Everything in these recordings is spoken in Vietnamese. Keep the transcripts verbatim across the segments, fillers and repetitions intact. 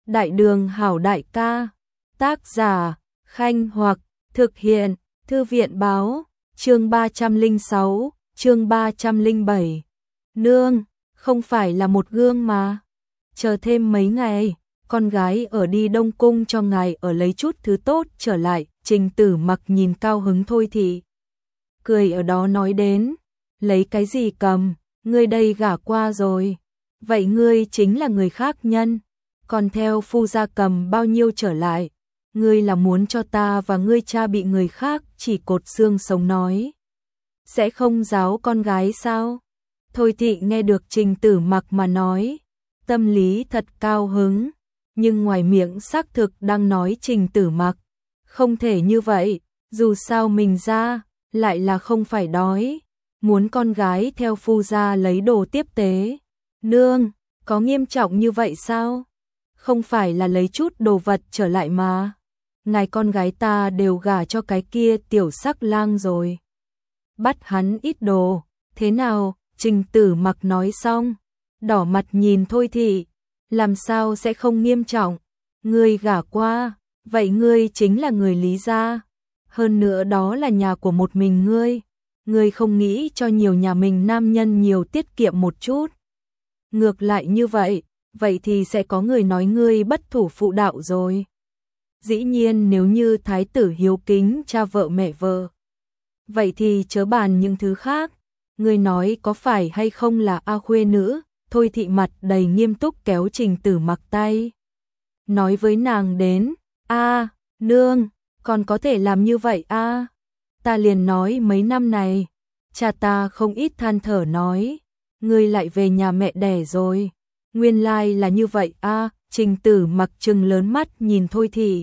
Đại đường hảo đại ca. Tác giả, Khanh Hoặc, thực hiện, Thư viện báo, chương ba trăm lẻ sáu, chương ba trăm lẻ bảy. Nương, không phải là một gương mà. Chờ thêm mấy ngày, con gái ở đi Đông Cung cho ngài ở lấy chút thứ tốt trở lại. Trình Tử Mặc nhìn cao hứng Thôi Thị. Cười ở đó nói đến, lấy cái gì cầm, ngươi đây gả qua rồi. Vậy ngươi chính là người khác nhân, còn theo phu gia cầm bao nhiêu trở lại. Ngươi là muốn cho ta và ngươi cha bị người khác chỉ cột xương sống nói. Sẽ không giáo con gái sao? Thôi Thị nghe được Trình Tử Mặc mà nói, tâm lý thật cao hứng, nhưng ngoài miệng xác thực đang nói Trình Tử Mặc. Không thể như vậy, dù sao mình ra, lại là không phải đói, muốn con gái theo phu gia lấy đồ tiếp tế. Nương, có nghiêm trọng như vậy sao? Không phải là lấy chút đồ vật trở lại mà. Ngài con gái ta đều gả cho cái kia tiểu sắc lang rồi. Bắt hắn ít đồ, thế nào? Trình Tử Mặc nói xong, đỏ mặt nhìn Thôi Thị, làm sao sẽ không nghiêm trọng? Ngươi gả qua, vậy ngươi chính là người Lý gia, hơn nữa đó là nhà của một mình ngươi, ngươi không nghĩ cho nhiều nhà mình nam nhân nhiều tiết kiệm một chút. Ngược lại như vậy, vậy thì sẽ có người nói ngươi bất thủ phụ đạo rồi. Dĩ nhiên nếu như thái tử hiếu kính cha vợ mẹ vợ, vậy thì chớ bàn những thứ khác. Ngươi nói có phải hay không là A khuê nữ? Thôi Thị mặt đầy nghiêm túc kéo Trình Tử Mặc tay, nói với nàng đến, a nương, còn có thể làm như vậy a? Ta liền nói mấy năm này, cha ta không ít than thở nói, ngươi lại về nhà mẹ đẻ rồi. Nguyên lai là như vậy a. Trình Tử Mặc trừng lớn mắt nhìn Thôi Thị,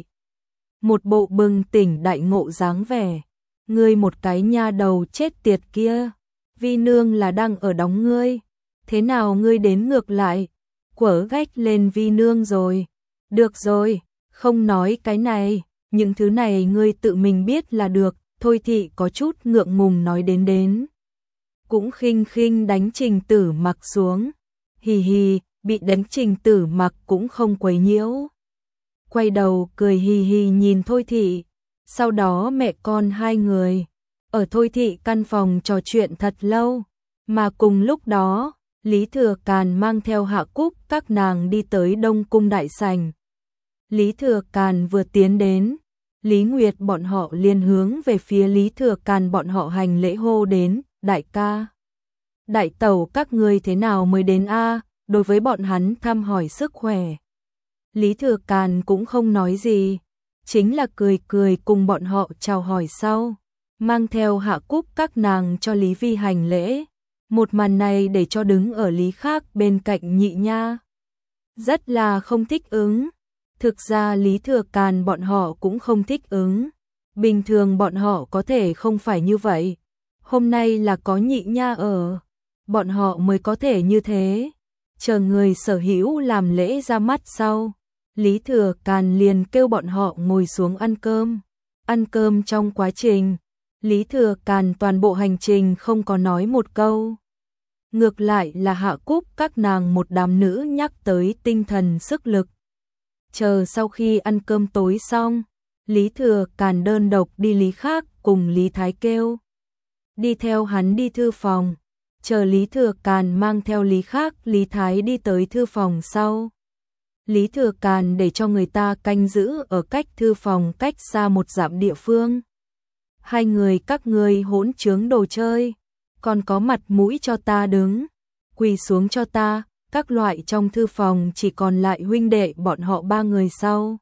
một bộ bừng tỉnh đại ngộ dáng vẻ. Ngươi một cái nha đầu chết tiệt kia, vi nương là đang ở đóng ngươi, thế nào ngươi đến ngược lại, quở gách lên vi nương rồi. Được rồi, không nói cái này, những thứ này ngươi tự mình biết là được. Thôi Thị có chút ngượng ngùng nói đến đến, cũng khinh khinh đánh Trình Tử Mặc xuống. Hì hì, bị đánh Trình Tử Mặc cũng không quấy nhiễu, quay đầu cười hì hì nhìn Thôi Thị. Sau đó mẹ con hai người ở Thôi Thị căn phòng trò chuyện thật lâu, mà cùng lúc đó Lý Thừa Càn mang theo Hạ Cúc các nàng đi tới Đông Cung đại sảnh. Lý Thừa Càn vừa tiến đến, Lý Nguyệt bọn họ liền hướng về phía Lý Thừa Càn bọn họ hành lễ hô đến, đại ca, đại tẩu các ngươi thế nào mới đến a? Đối với bọn hắn thăm hỏi sức khỏe, Lý Thừa Càn cũng không nói gì, chính là cười cười cùng bọn họ chào hỏi sau, mang theo Hạ Cúc các nàng cho Lý Vi hành lễ. Một màn này để cho đứng ở Lý khác bên cạnh Nhị Nha rất là không thích ứng. Thực ra Lý Thừa Càn bọn họ cũng không thích ứng, bình thường bọn họ có thể không phải như vậy, hôm nay là có Nhị Nha ở, bọn họ mới có thể như thế. Chờ người sở hữu làm lễ ra mắt sau, Lý Thừa Càn liền kêu bọn họ ngồi xuống ăn cơm. Ăn cơm trong quá trình, Lý Thừa Càn toàn bộ hành trình không có nói một câu. Ngược lại là Hạ Cúc các nàng một đám nữ nhắc tới tinh thần sức lực. Chờ sau khi ăn cơm tối xong, Lý Thừa Càn đơn độc đi Lý khác cùng Lý Thái kêu đi theo hắn đi thư phòng. Chờ Lý Thừa Càn mang theo Lý khác, Lý Thái đi tới thư phòng sau, Lý Thừa Càn để cho người ta canh giữ ở cách thư phòng cách xa một dặm địa phương. Hai người các ngươi hỗn trướng đồ chơi, còn có mặt mũi cho ta đứng, quỳ xuống cho ta. Các loại trong thư phòng chỉ còn lại huynh đệ bọn họ ba người sau.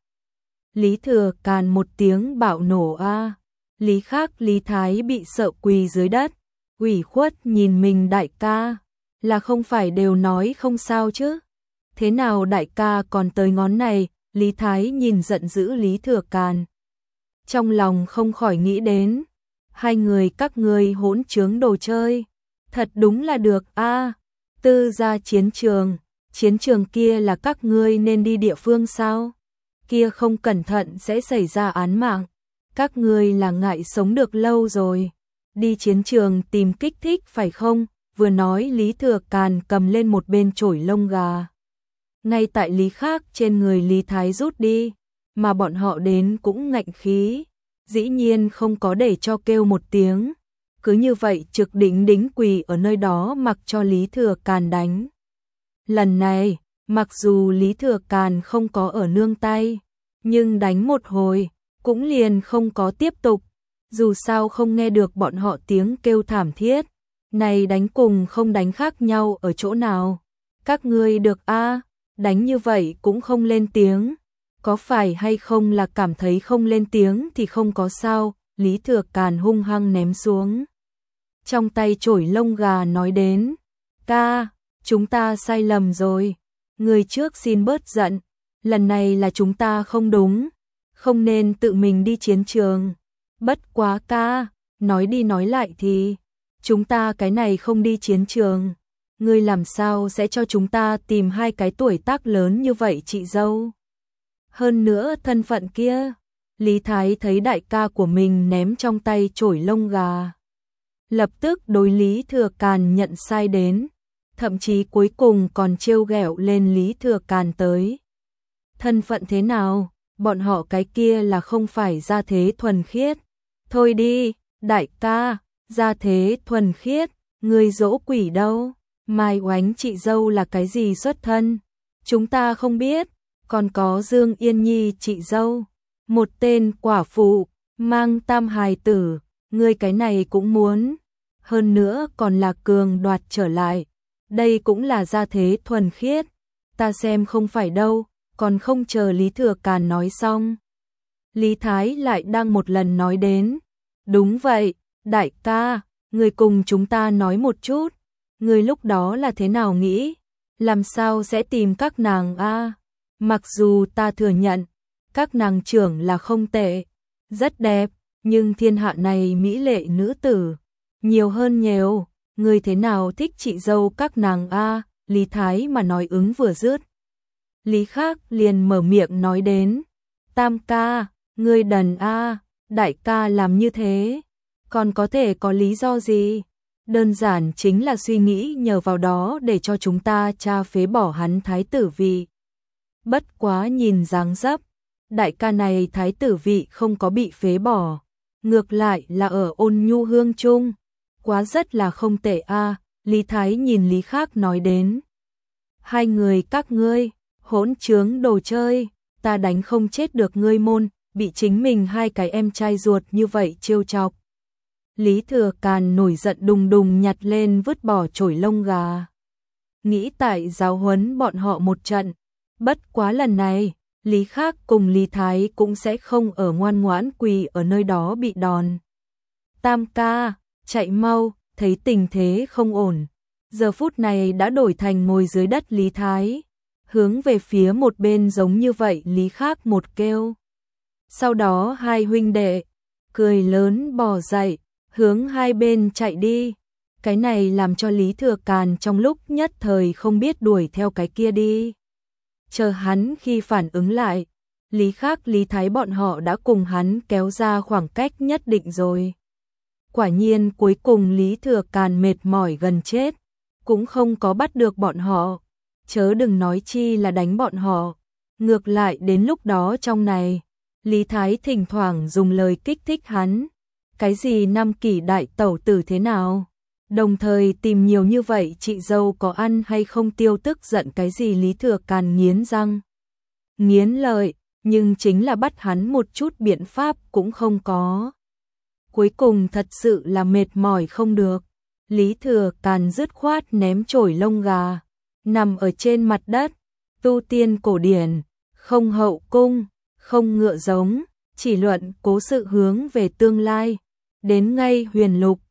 Lý Thừa Càn một tiếng bạo nổ a. Lý khác Lý Thái bị sợ quỳ dưới đất, ủy khuất nhìn mình đại ca, là không phải đều nói không sao chứ, thế nào đại ca còn tới ngón này. Lý Thái nhìn giận dữ Lý Thừa Càn, trong lòng không khỏi nghĩ đến, hai người các ngươi hỗn trướng đồ chơi, thật đúng là được a. Tư gia chiến trường, chiến trường kia là các ngươi nên đi địa phương sao? Kia không cẩn thận sẽ xảy ra án mạng, các ngươi là ngại sống được lâu rồi, đi chiến trường tìm kích thích phải không? Vừa nói Lý Thừa Càn cầm lên một bên chổi lông gà, ngay tại Lý Khác trên người Lý Thái rút đi, mà bọn họ đến cũng ngạnh khí, dĩ nhiên không có để cho kêu một tiếng, cứ như vậy trực đỉnh đính quỳ ở nơi đó mặc cho Lý Thừa Càn đánh. Lần này, mặc dù Lý Thừa Càn không có ở nương tay, nhưng đánh một hồi, cũng liền không có tiếp tục, dù sao không nghe được bọn họ tiếng kêu thảm thiết, này đánh cùng không đánh khác nhau ở chỗ nào. Các ngươi được a, đánh như vậy cũng không lên tiếng, có phải hay không là cảm thấy không lên tiếng thì không có sao, Lý Thừa Càn hung hăng ném xuống. Trong tay chổi lông gà nói đến, ca, chúng ta sai lầm rồi, người trước xin bớt giận, lần này là chúng ta không đúng, không nên tự mình đi chiến trường. Bất quá ca, nói đi nói lại thì, chúng ta cái này không đi chiến trường, ngươi làm sao sẽ cho chúng ta tìm hai cái tuổi tác lớn như vậy chị dâu? Hơn nữa thân phận kia, Lý Thái thấy đại ca của mình ném trong tay chổi lông gà, lập tức đối Lý Thừa Càn nhận sai đến, thậm chí cuối cùng còn trêu ghẹo lên Lý Thừa Càn tới. Thân phận thế nào, bọn họ cái kia là không phải gia thế thuần khiết. Thôi đi, đại ca, gia thế thuần khiết, người dỗ quỷ đâu, Mai Oánh chị dâu là cái gì xuất thân, chúng ta không biết, còn có Dương Yên Nhi chị dâu, một tên quả phụ, mang tam hài tử, ngươi cái này cũng muốn, hơn nữa còn là cường đoạt trở lại, đây cũng là gia thế thuần khiết, ta xem không phải đâu, còn không chờ Lý Thừa Càn nói xong. Lý Thái lại đang một lần nói đến, đúng vậy, đại ca, người cùng chúng ta nói một chút, người lúc đó là thế nào nghĩ, làm sao sẽ tìm các nàng a? Mặc dù ta thừa nhận, các nàng trưởng là không tệ, rất đẹp, nhưng thiên hạ này mỹ lệ nữ tử, nhiều hơn nhiều, người thế nào thích chị dâu các nàng a? Lý Thái mà nói ứng vừa dứt. Lý Khác liền mở miệng nói đến, tam ca, ngươi đần a, đại ca làm như thế, còn có thể có lý do gì? Đơn giản chính là suy nghĩ nhờ vào đó để cho chúng ta tra phế bỏ hắn thái tử vị. Bất quá nhìn dáng dấp, đại ca này thái tử vị không có bị phế bỏ, ngược lại là ở Ôn Nhu Hương chung, quá rất là không tệ a. Lý Thái nhìn Lý Khác nói đến, hai người các ngươi, hỗn trướng đồ chơi, ta đánh không chết được ngươi môn, bị chính mình hai cái em trai ruột như vậy trêu chọc. Lý Thừa Càn nổi giận đùng đùng nhặt lên vứt bỏ chổi lông gà. Nghĩ tại giáo huấn bọn họ một trận, bất quá lần này, Lý Khác cùng Lý Thái cũng sẽ không ở ngoan ngoãn quỳ ở nơi đó bị đòn. Tam ca, chạy mau, thấy tình thế không ổn. Giờ phút này đã đổi thành ngồi dưới đất Lý Thái, hướng về phía một bên giống như vậy Lý Khác một kêu. Sau đó hai huynh đệ, cười lớn bò dậy, hướng hai bên chạy đi. Cái này làm cho Lý Thừa Càn trong lúc nhất thời không biết đuổi theo cái kia đi. Chờ hắn khi phản ứng lại, Lý Khác Lý Thái bọn họ đã cùng hắn kéo ra khoảng cách nhất định rồi. Quả nhiên cuối cùng Lý Thừa Càn mệt mỏi gần chết, cũng không có bắt được bọn họ, chớ đừng nói chi là đánh bọn họ. Ngược lại đến lúc đó trong này, Lý Thái thỉnh thoảng dùng lời kích thích hắn, cái gì năm kỷ đại tẩu tử thế nào, đồng thời tìm nhiều như vậy chị dâu có ăn hay không tiêu tức giận cái gì. Lý Thừa Càn nghiến răng, nghiến lợi, nhưng chính là bắt hắn một chút biện pháp cũng không có. Cuối cùng thật sự là mệt mỏi không được, Lý Thừa Càn dứt khoát ném chổi lông gà, nằm ở trên mặt đất, tu tiên cổ điển, không hậu cung, không ngựa giống, chỉ luận cố sự hướng về tương lai, đến ngay huyền lục,